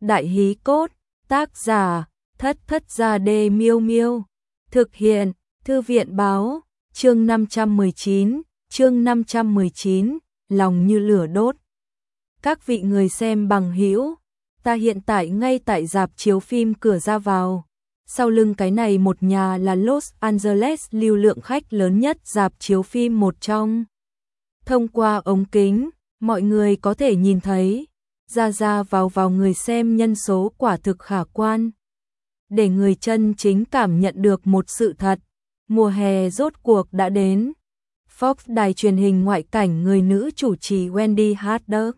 Đại hí cốt, tác giả, Thất Thất Gia Đê Miêu Miêu. Thực hiện, Thư viện báo, chương 519, lòng như lửa đốt. Các vị người xem bằng hữu, ta hiện tại ngay tại rạp chiếu phim cửa ra vào. Sau lưng cái này một nhà là Los Angeles lưu lượng khách lớn nhất rạp chiếu phim một trong. Thông qua ống kính, mọi người có thể nhìn thấy, ra vào người xem nhân số quả thực khả quan. Để người chân chính cảm nhận được một sự thật, mùa hè rốt cuộc đã đến. Fox đài truyền hình ngoại cảnh người nữ chủ trì Wendy Haddock.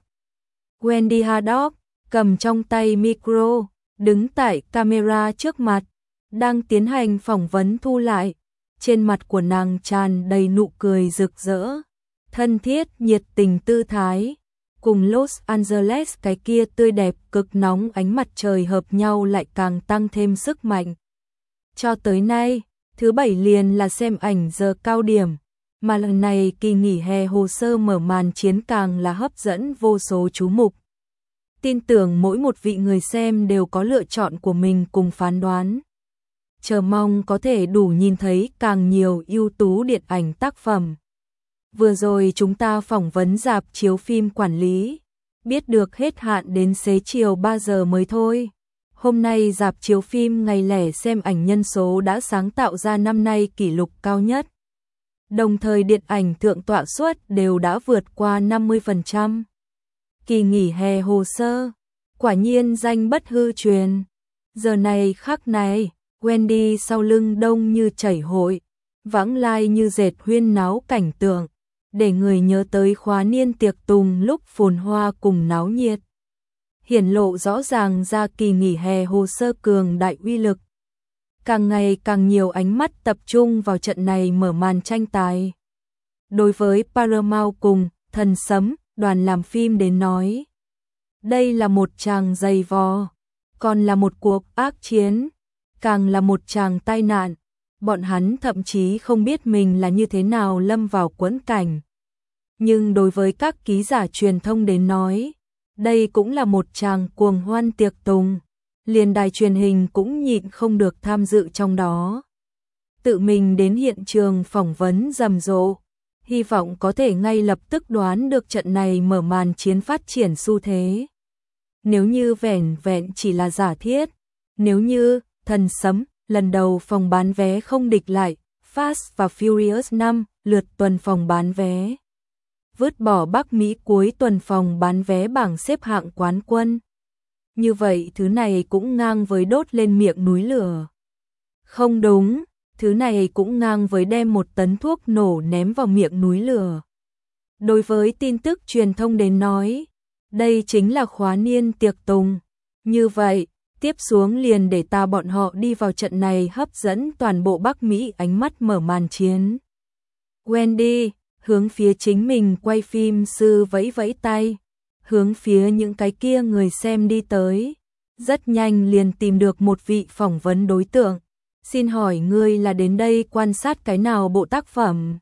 Wendy Haddock cầm trong tay micro, đứng tại camera trước mặt, đang tiến hành phỏng vấn thu lại. Trên mặt của nàng tràn đầy nụ cười rực rỡ, thân thiết nhiệt tình tư thái, cùng Los Angeles cái kia tươi đẹp cực nóng ánh mặt trời hợp nhau lại càng tăng thêm sức mạnh. Cho tới nay, thứ bảy liền là xem ảnh giờ cao điểm, mà lần này kỳ nghỉ hè hồ sơ mở màn chiến càng là hấp dẫn vô số chú mục. Tin tưởng mỗi một vị người xem đều có lựa chọn của mình cùng phán đoán. Chờ mong có thể đủ nhìn thấy càng nhiều ưu tú điện ảnh tác phẩm. Vừa rồi chúng ta phỏng vấn rạp chiếu phim quản lý, biết được hết hạn đến xế chiều 3 giờ mới thôi. Hôm nay rạp chiếu phim ngày lẻ xem ảnh nhân số đã sáng tạo ra năm nay kỷ lục cao nhất. Đồng thời điện ảnh thượng tọa suất đều đã vượt qua 50%. Kỳ nghỉ hè hồ sơ, quả nhiên danh bất hư truyền. Giờ này khắc này, Wendy sau lưng đông như chảy hội, vãng lai như dệt huyên náo cảnh tượng, để người nhớ tới khóa niên tiệc tùng lúc phồn hoa cùng náo nhiệt. Hiển lộ rõ ràng ra kỳ nghỉ hè hồ sơ cường đại uy lực. Càng ngày càng nhiều ánh mắt tập trung vào trận này mở màn tranh tài. Đối với Paramount cùng Thần Sấm, đoàn làm phim đến nói, đây là một tràng dày vò, còn là một cuộc ác chiến, càng là một tràng tai nạn. Bọn hắn thậm chí không biết mình là như thế nào lâm vào quẫn cảnh. Nhưng đối với các ký giả truyền thông đến nói, đây cũng là một tràng cuồng hoan tiệc tùng, liền đài truyền hình cũng nhịn không được tham dự trong đó. Tự mình đến hiện trường phỏng vấn rầm rộ, hy vọng có thể ngay lập tức đoán được trận này mở màn chiến phát triển xu thế. Nếu như vẻn vẹn chỉ là giả thiết, nếu như Thần Sấm lần đầu phòng bán vé không địch lại Fast và Furious 5 lượt tuần phòng bán vé, vứt bỏ Bắc Mỹ cuối tuần phòng bán vé bảng xếp hạng quán quân. Như vậy thứ này cũng ngang với đốt lên miệng núi lửa. Không đúng, thứ này cũng ngang với đem một tấn thuốc nổ ném vào miệng núi lửa. Đối với tin tức truyền thông đến nói, đây chính là khóa niên tiệc tùng. Như vậy, tiếp xuống liền để ta bọn họ đi vào trận này hấp dẫn toàn bộ Bắc Mỹ ánh mắt mở màn chiến. Wendy hướng phía chính mình quay phim sư vẫy vẫy tay, hướng phía những cái kia người xem đi tới. Rất nhanh liền tìm được một vị phỏng vấn đối tượng. Xin hỏi ngươi là đến đây quan sát cái nào bộ tác phẩm?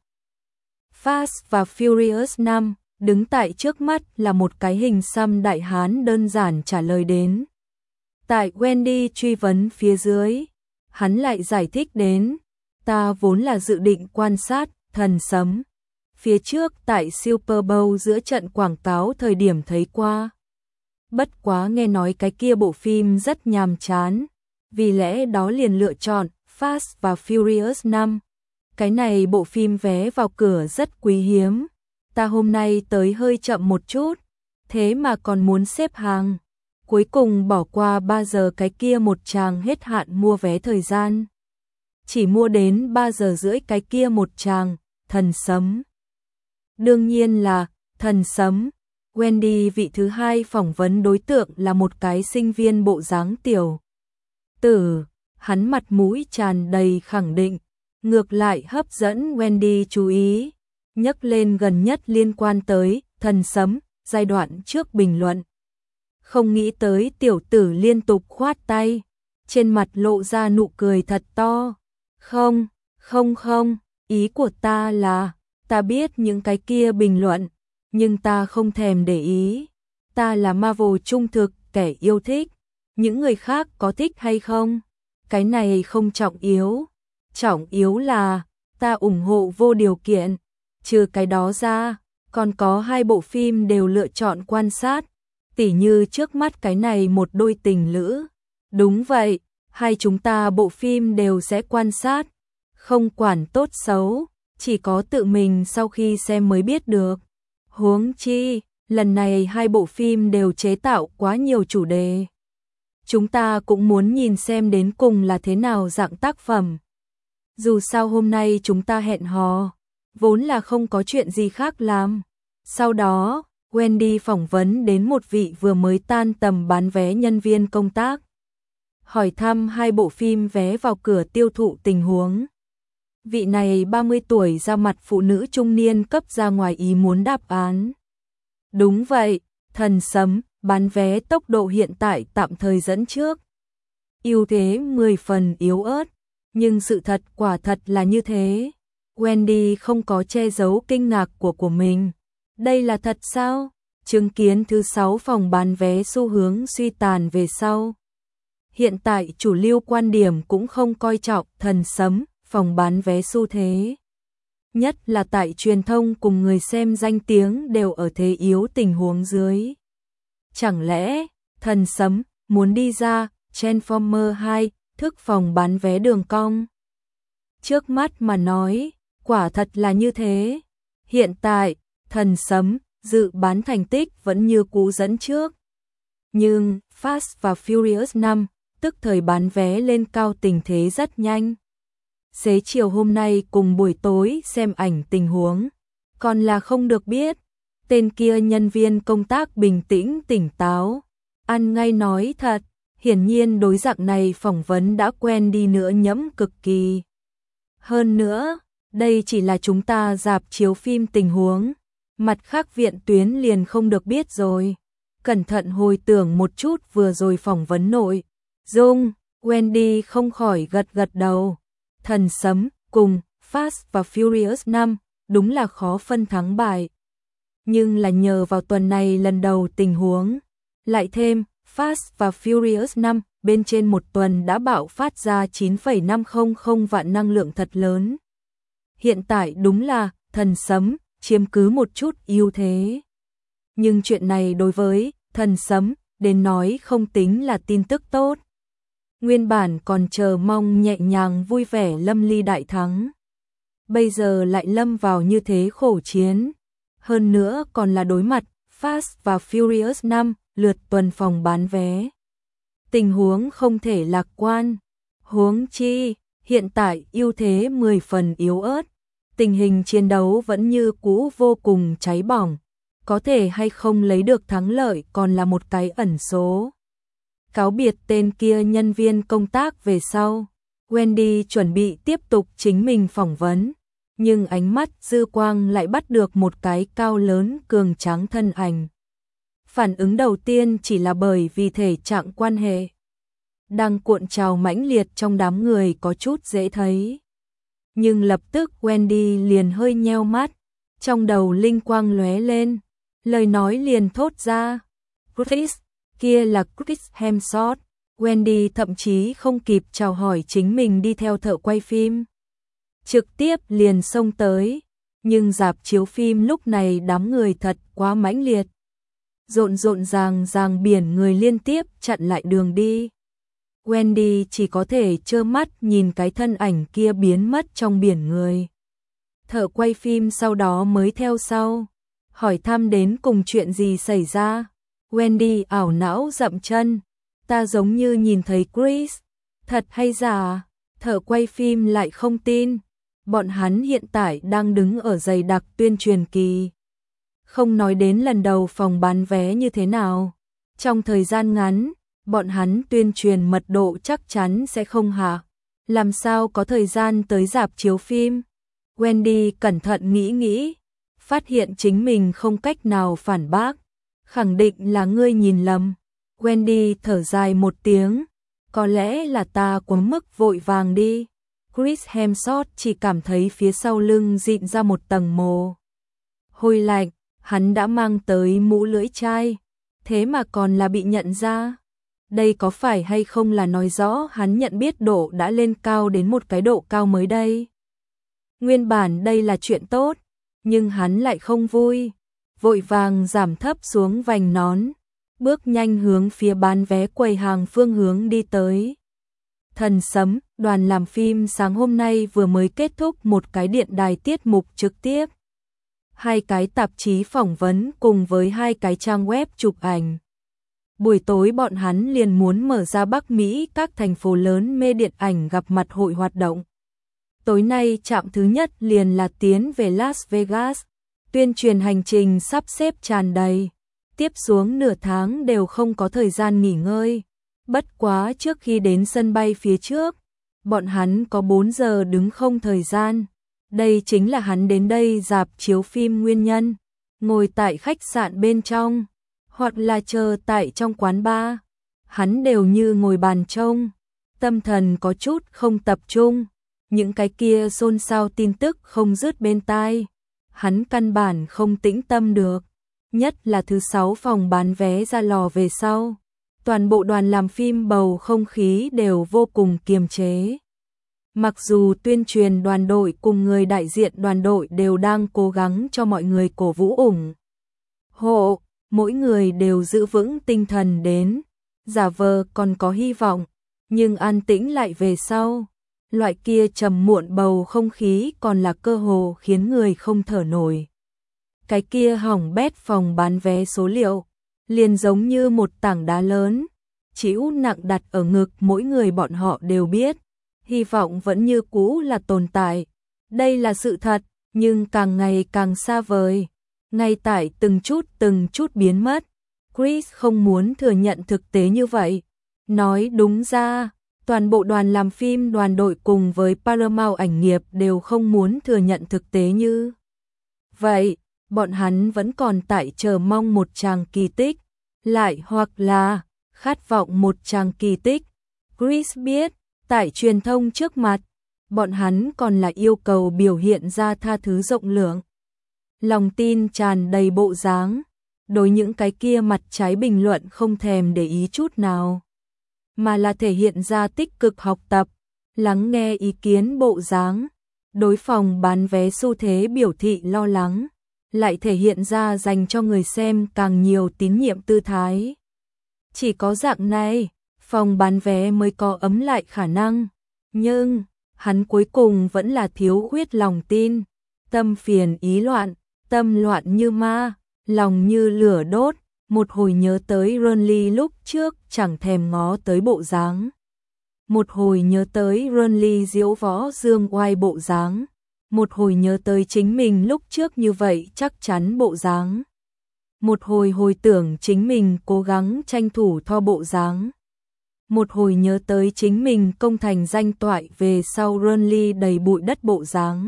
Fast và Furious 5, đứng tại trước mắt là một cái hình xăm đại hán đơn giản trả lời đến. Tại Wendy truy vấn phía dưới, hắn lại giải thích đến, ta vốn là dự định quan sát Thần Sấm. Phía trước tại Super Bowl giữa trận quảng cáo thời điểm thấy qua. Bất quá nghe nói cái kia bộ phim rất nhàm chán, vì lẽ đó liền lựa chọn Fast và Furious 5. Cái này bộ phim vé vào cửa rất quý hiếm. Ta hôm nay tới hơi chậm một chút, thế mà còn muốn xếp hàng. Cuối cùng bỏ qua 3 giờ cái kia một tràng hết hạn mua vé thời gian. Chỉ mua đến 3 giờ rưỡi cái kia một tràng, Thần Sấm. Đương nhiên là Thần Sấm. Wendy vị thứ hai phỏng vấn đối tượng là một cái sinh viên bộ dáng tiểu tử, hắn mặt mũi tràn đầy khẳng định, ngược lại hấp dẫn Wendy chú ý, nhắc lên gần nhất liên quan tới Thần Sấm giai đoạn trước bình luận. Không nghĩ tới tiểu tử liên tục khoát tay, trên mặt lộ ra nụ cười thật to. Không, ý của ta là, ta biết những cái kia bình luận, nhưng ta không thèm để ý. Ta là Marvel trung thực, kẻ yêu thích, Những người khác có thích hay không, cái này không trọng yếu. Trọng yếu là ta ủng hộ vô điều kiện. Trừ cái đó ra, còn có 2 bộ phim đều lựa chọn quan sát, tỉ như trước mắt cái này một đôi tình lữ. Đúng vậy, hai chúng ta bộ phim đều sẽ quan sát, không quản tốt xấu, chỉ có tự mình sau khi xem mới biết được. Huống chi, lần này 2 bộ phim đều chế tạo quá nhiều chủ đề. Chúng ta cũng muốn nhìn xem đến cùng là thế nào dạng tác phẩm. Dù sao hôm nay chúng ta hẹn hò, vốn là không có chuyện gì khác làm. Sau đó, Wendy phỏng vấn đến một vị vừa mới tan tầm bán vé nhân viên công tác. Hỏi thăm 2 bộ phim vé vào cửa tiêu thụ tình huống. Vị này 30 tuổi ra mặt phụ nữ trung niên cấp ra ngoài ý muốn đáp án. Đúng vậy, Thần Sấm, bán vé tốc độ hiện tại tạm thời dẫn trước. Ưu thế 10 phần yếu ớt, nhưng sự thật quả thật là như thế. Wendy không có che giấu kinh ngạc của mình. Đây là thật sao? Chứng kiến thứ 6 phòng bán vé xu hướng suy tàn về sau. Hiện tại chủ lưu quan điểm cũng không coi trọng Thần Sấm, phòng bán vé xu thế. Nhất là tại truyền thông cùng người xem danh tiếng đều ở thế yếu tình huống dưới. Chẳng lẽ, Thần Sấm muốn đi ra Transformer 2, thức phòng bán vé đường cong? Trước mắt mà nói, quả thật là như thế. Hiện tại, Thần Sấm dự bán thành tích vẫn như cũ dẫn trước. Nhưng Fast và Furious 5, tức thời bán vé lên cao tình thế rất nhanh. Xế chiều hôm nay cùng buổi tối xem ảnh tình huống, còn là không được biết. Tên kia nhân viên công tác bình tĩnh tỉnh táo, ăn ngay nói thật, hiển nhiên đối dạng này phỏng vấn đã quen đi nữa nhẫm cực kỳ. Hơn nữa, đây chỉ là chúng ta rạp chiếu phim tình huống, mặt khác viện tuyến liền không được biết rồi. Cẩn thận hồi tưởng một chút vừa rồi phỏng vấn nội dung, Wendy không khỏi gật đầu. Thần Sấm cùng Fast và Furious 5 đúng là khó phân thắng bại. Nhưng là nhờ vào tuần này lần đầu tình huống, lại thêm Fast và Furious 5 bên trên một tuần đã bạo phát ra 9,500 vạn năng lượng thật lớn. Hiện tại đúng là Thần Sấm chiếm cứ một chút ưu thế. Nhưng chuyện này đối với Thần Sấm đến nói không tính là tin tức tốt. Nguyên bản còn chờ mong nhẹ nhàng vui vẻ lâm ly đại thắng. Bây giờ lại lâm vào như thế khổ chiến. Hơn nữa còn là đối mặt Fast và Furious 5 lượt tuần phòng bán vé. Tình huống không thể lạc quan. Huống chi, hiện tại ưu thế 10 phần yếu ớt. Tình hình chiến đấu vẫn như cũ vô cùng cháy bỏng. Có thể hay không lấy được thắng lợi còn là một cái ẩn số. Cáo biệt tên kia nhân viên công tác về sau, Wendy chuẩn bị tiếp tục chính mình phỏng vấn, nhưng ánh mắt dư quang lại bắt được một cái cao lớn cường tráng thân ảnh. Phản ứng đầu tiên chỉ là bởi vì thể trạng quan hệ đang cuộn trào mãnh liệt trong đám người có chút dễ thấy. Nhưng lập tức Wendy liền hơi nheo mắt, trong đầu linh quang lóe lên, lời nói liền thốt ra, Chris, kia là Chris Hemsworth. Wendy thậm chí không kịp chào hỏi chính mình đi theo thợ quay phim, trực tiếp liền xông tới. Nhưng rạp chiếu phim lúc này đám người thật quá mãnh liệt, rộn ràng biển người liên tiếp chặn lại đường đi. Wendy chỉ có thể trơ mắt nhìn cái thân ảnh kia biến mất trong biển người. Thợ quay phim sau đó mới theo sau, hỏi thăm đến cùng chuyện gì xảy ra. Wendy ảo não dậm chân, ta giống như nhìn thấy Chris, thật hay giả? Thợ quay phim lại không tin, bọn hắn hiện tại đang đứng ở dày đặc tuyên truyền kỳ. Không nói đến lần đầu phòng bán vé như thế nào, trong thời gian ngắn, bọn hắn tuyên truyền mật độ chắc chắn sẽ không hạ, làm sao có thời gian tới rạp chiếu phim. Wendy cẩn thận nghĩ, phát hiện chính mình không cách nào phản bác. Khẳng định là ngươi nhìn lầm. Wendy thở dài một tiếng, có lẽ là ta quá mức vội vàng đi. Chris Hemsworth chỉ cảm thấy phía sau lưng dịn ra một tầng mồ hôi lạnh, hắn đã mang tới mũ lưỡi chai, thế mà còn là bị nhận ra. Đây có phải hay không là nói rõ hắn nhận biết độ đã lên cao đến một cái độ cao mới đây? Nguyên bản đây là chuyện tốt, nhưng hắn lại không vui, vội vàng giảm thấp xuống vành nón, bước nhanh hướng phía bán vé quầy hàng phương hướng đi tới. Thần sấm, đoàn làm phim sáng hôm nay vừa mới kết thúc một cái điện đài tiết mục trực tiếp. 2 cái tạp chí phỏng vấn cùng với 2 cái trang web chụp ảnh. Buổi tối bọn hắn liền muốn mở ra Bắc Mỹ các thành phố lớn mê điện ảnh gặp mặt hội hoạt động. Tối nay trạm thứ nhất liền là tiến về Las Vegas, tuyên truyền hành trình sắp xếp tràn đầy. Tiếp xuống nửa tháng đều không có thời gian nghỉ ngơi. Bất quá trước khi đến sân bay phía trước, bọn hắn có 4 giờ đứng không thời gian. Đây chính là hắn đến đây rạp chiếu phim nguyên nhân. Ngồi tại khách sạn bên trong, hoặc là chờ tại trong quán bar, hắn đều như ngồi bàn trông, tâm thần có chút không tập trung. Những cái kia xôn xao tin tức không dứt bên tai, hắn căn bản không tĩnh tâm được. Nhất là thứ 6 phòng bán vé ra lò về sau, toàn bộ đoàn làm phim bầu không khí đều vô cùng kiềm chế. Mặc dù tuyên truyền đoàn đội cùng người đại diện đoàn đội đều đang cố gắng cho mọi người cổ vũ ủng hộ, mỗi người đều giữ vững tinh thần đến, giả vờ còn có hy vọng, nhưng an tĩnh lại về sau. Loại kia trầm muộn bầu không khí còn là cơ hồ khiến người không thở nổi. Cái kia hỏng bét phòng bán vé số liệu, liền giống như một tảng đá lớn, chịu nặng đặt ở ngực mỗi người bọn họ đều biết. Hy vọng vẫn như cũ là tồn tại. Đây là sự thật, nhưng càng ngày càng xa vời. Ngay tại từng chút biến mất. Chris không muốn thừa nhận thực tế như vậy. Nói đúng ra, toàn bộ đoàn làm phim đoàn đội cùng với Paramount ảnh nghiệp đều không muốn thừa nhận thực tế như vậy. Bọn hắn vẫn còn tại chờ mong một tràng kỳ tích, lại hoặc là khát vọng một tràng kỳ tích. Chris biết, tại truyền thông trước mặt, bọn hắn còn là yêu cầu biểu hiện ra tha thứ rộng lượng, lòng tin tràn đầy bộ dáng, đối những cái kia mặt trái bình luận không thèm để ý chút nào, mà là thể hiện ra tích cực học tập, lắng nghe ý kiến bộ dáng. Đối phòng bán vé xu thế biểu thị lo lắng, lại thể hiện ra dành cho người xem càng nhiều tín nhiệm tư thái. Chỉ có dạng này, phòng bán vé mới có ấm lại khả năng, nhưng hắn cuối cùng vẫn là thiếu khuyết lòng tin, tâm phiền ý loạn, tâm loạn như ma, lòng như lửa đốt, một hồi nhớ tới Ronly lúc trước chẳng thèm ngó tới bộ dáng. Một hồi nhớ tới Ronly diễu võ dương oai bộ dáng, một hồi nhớ tới chính mình lúc trước như vậy chắc chắn bộ dáng. Một hồi hồi tưởng chính mình cố gắng tranh thủ tho bộ dáng. Một hồi nhớ tới chính mình công thành danh toại về sau Ronly đầy bụi đất bộ dáng.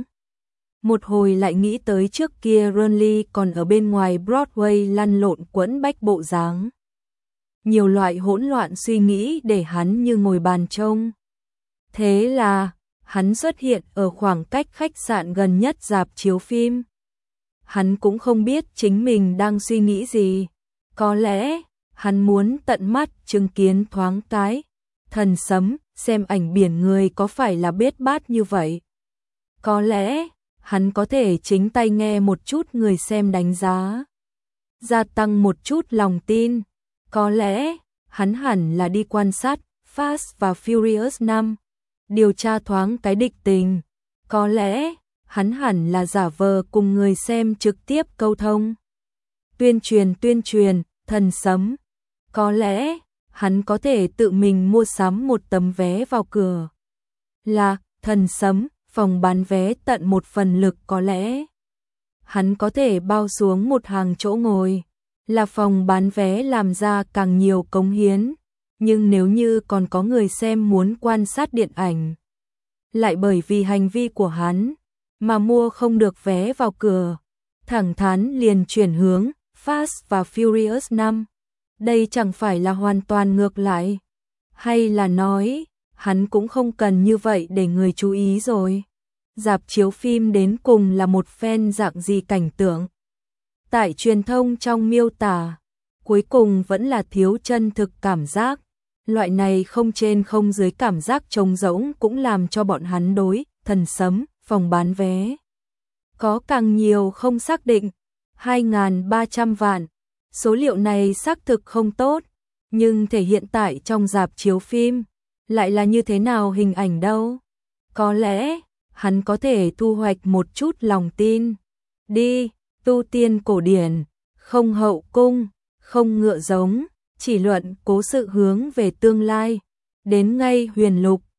Một hồi lại nghĩ tới trước kia Ronly còn ở bên ngoài Broadway lăn lộn quẫn bách bộ dáng. Nhiều loại hỗn loạn suy nghĩ để hắn như ngồi bàn trông. Thế là, hắn xuất hiện ở khoảng cách khách sạn gần nhất rạp chiếu phim. Hắn cũng không biết chính mình đang suy nghĩ gì. Có lẽ, hắn muốn tận mắt chứng kiến thoáng cái thần sấm, xem ảnh biển người có phải là bết bát như vậy. Có lẽ, hắn có thể chính tay nghe một chút người xem đánh giá, gia tăng một chút lòng tin. Có lẽ, hắn hẳn là đi quan sát Fast và Furious 5, điều tra thoáng cái địch tình. Có lẽ, hắn hẳn là giả vờ cùng người xem trực tiếp câu thông. Tuyên truyền, thần sấm. Có lẽ, hắn có thể tự mình mua sắm một tấm vé vào cửa. Là, thần sấm, phòng bán vé tận một phần lực có lẽ. Hắn có thể bao xuống một hàng chỗ ngồi. Là phòng bán vé làm ra càng nhiều cống hiến. Nhưng nếu như còn có người xem muốn quan sát điện ảnh, lại bởi vì hành vi của hắn mà mua không được vé vào cửa, thẳng thắn liền chuyển hướng Fast và Furious 5. Đây chẳng phải là hoàn toàn ngược lại. Hay là nói, hắn cũng không cần như vậy để người chú ý rồi. Rạp chiếu phim đến cùng là một phen dạng gì cảnh tượng. Tại truyền thông trong miêu tả, cuối cùng vẫn là thiếu chân thực cảm giác. Loại này không trên không dưới cảm giác trống rỗng cũng làm cho bọn hắn đối Thần Sấm, phòng bán vé có càng nhiều không xác định. 2.300 vạn. Số liệu này xác thực không tốt, nhưng thể hiện tại trong rạp chiếu phim lại là như thế nào hình ảnh đâu? Có lẽ hắn có thể thu hoạch một chút lòng tin. Đi, tu tiên cổ điển, không hậu cung, không ngựa giống, chỉ luận cố sự hướng về tương lai. Đến ngay Huyền Lục,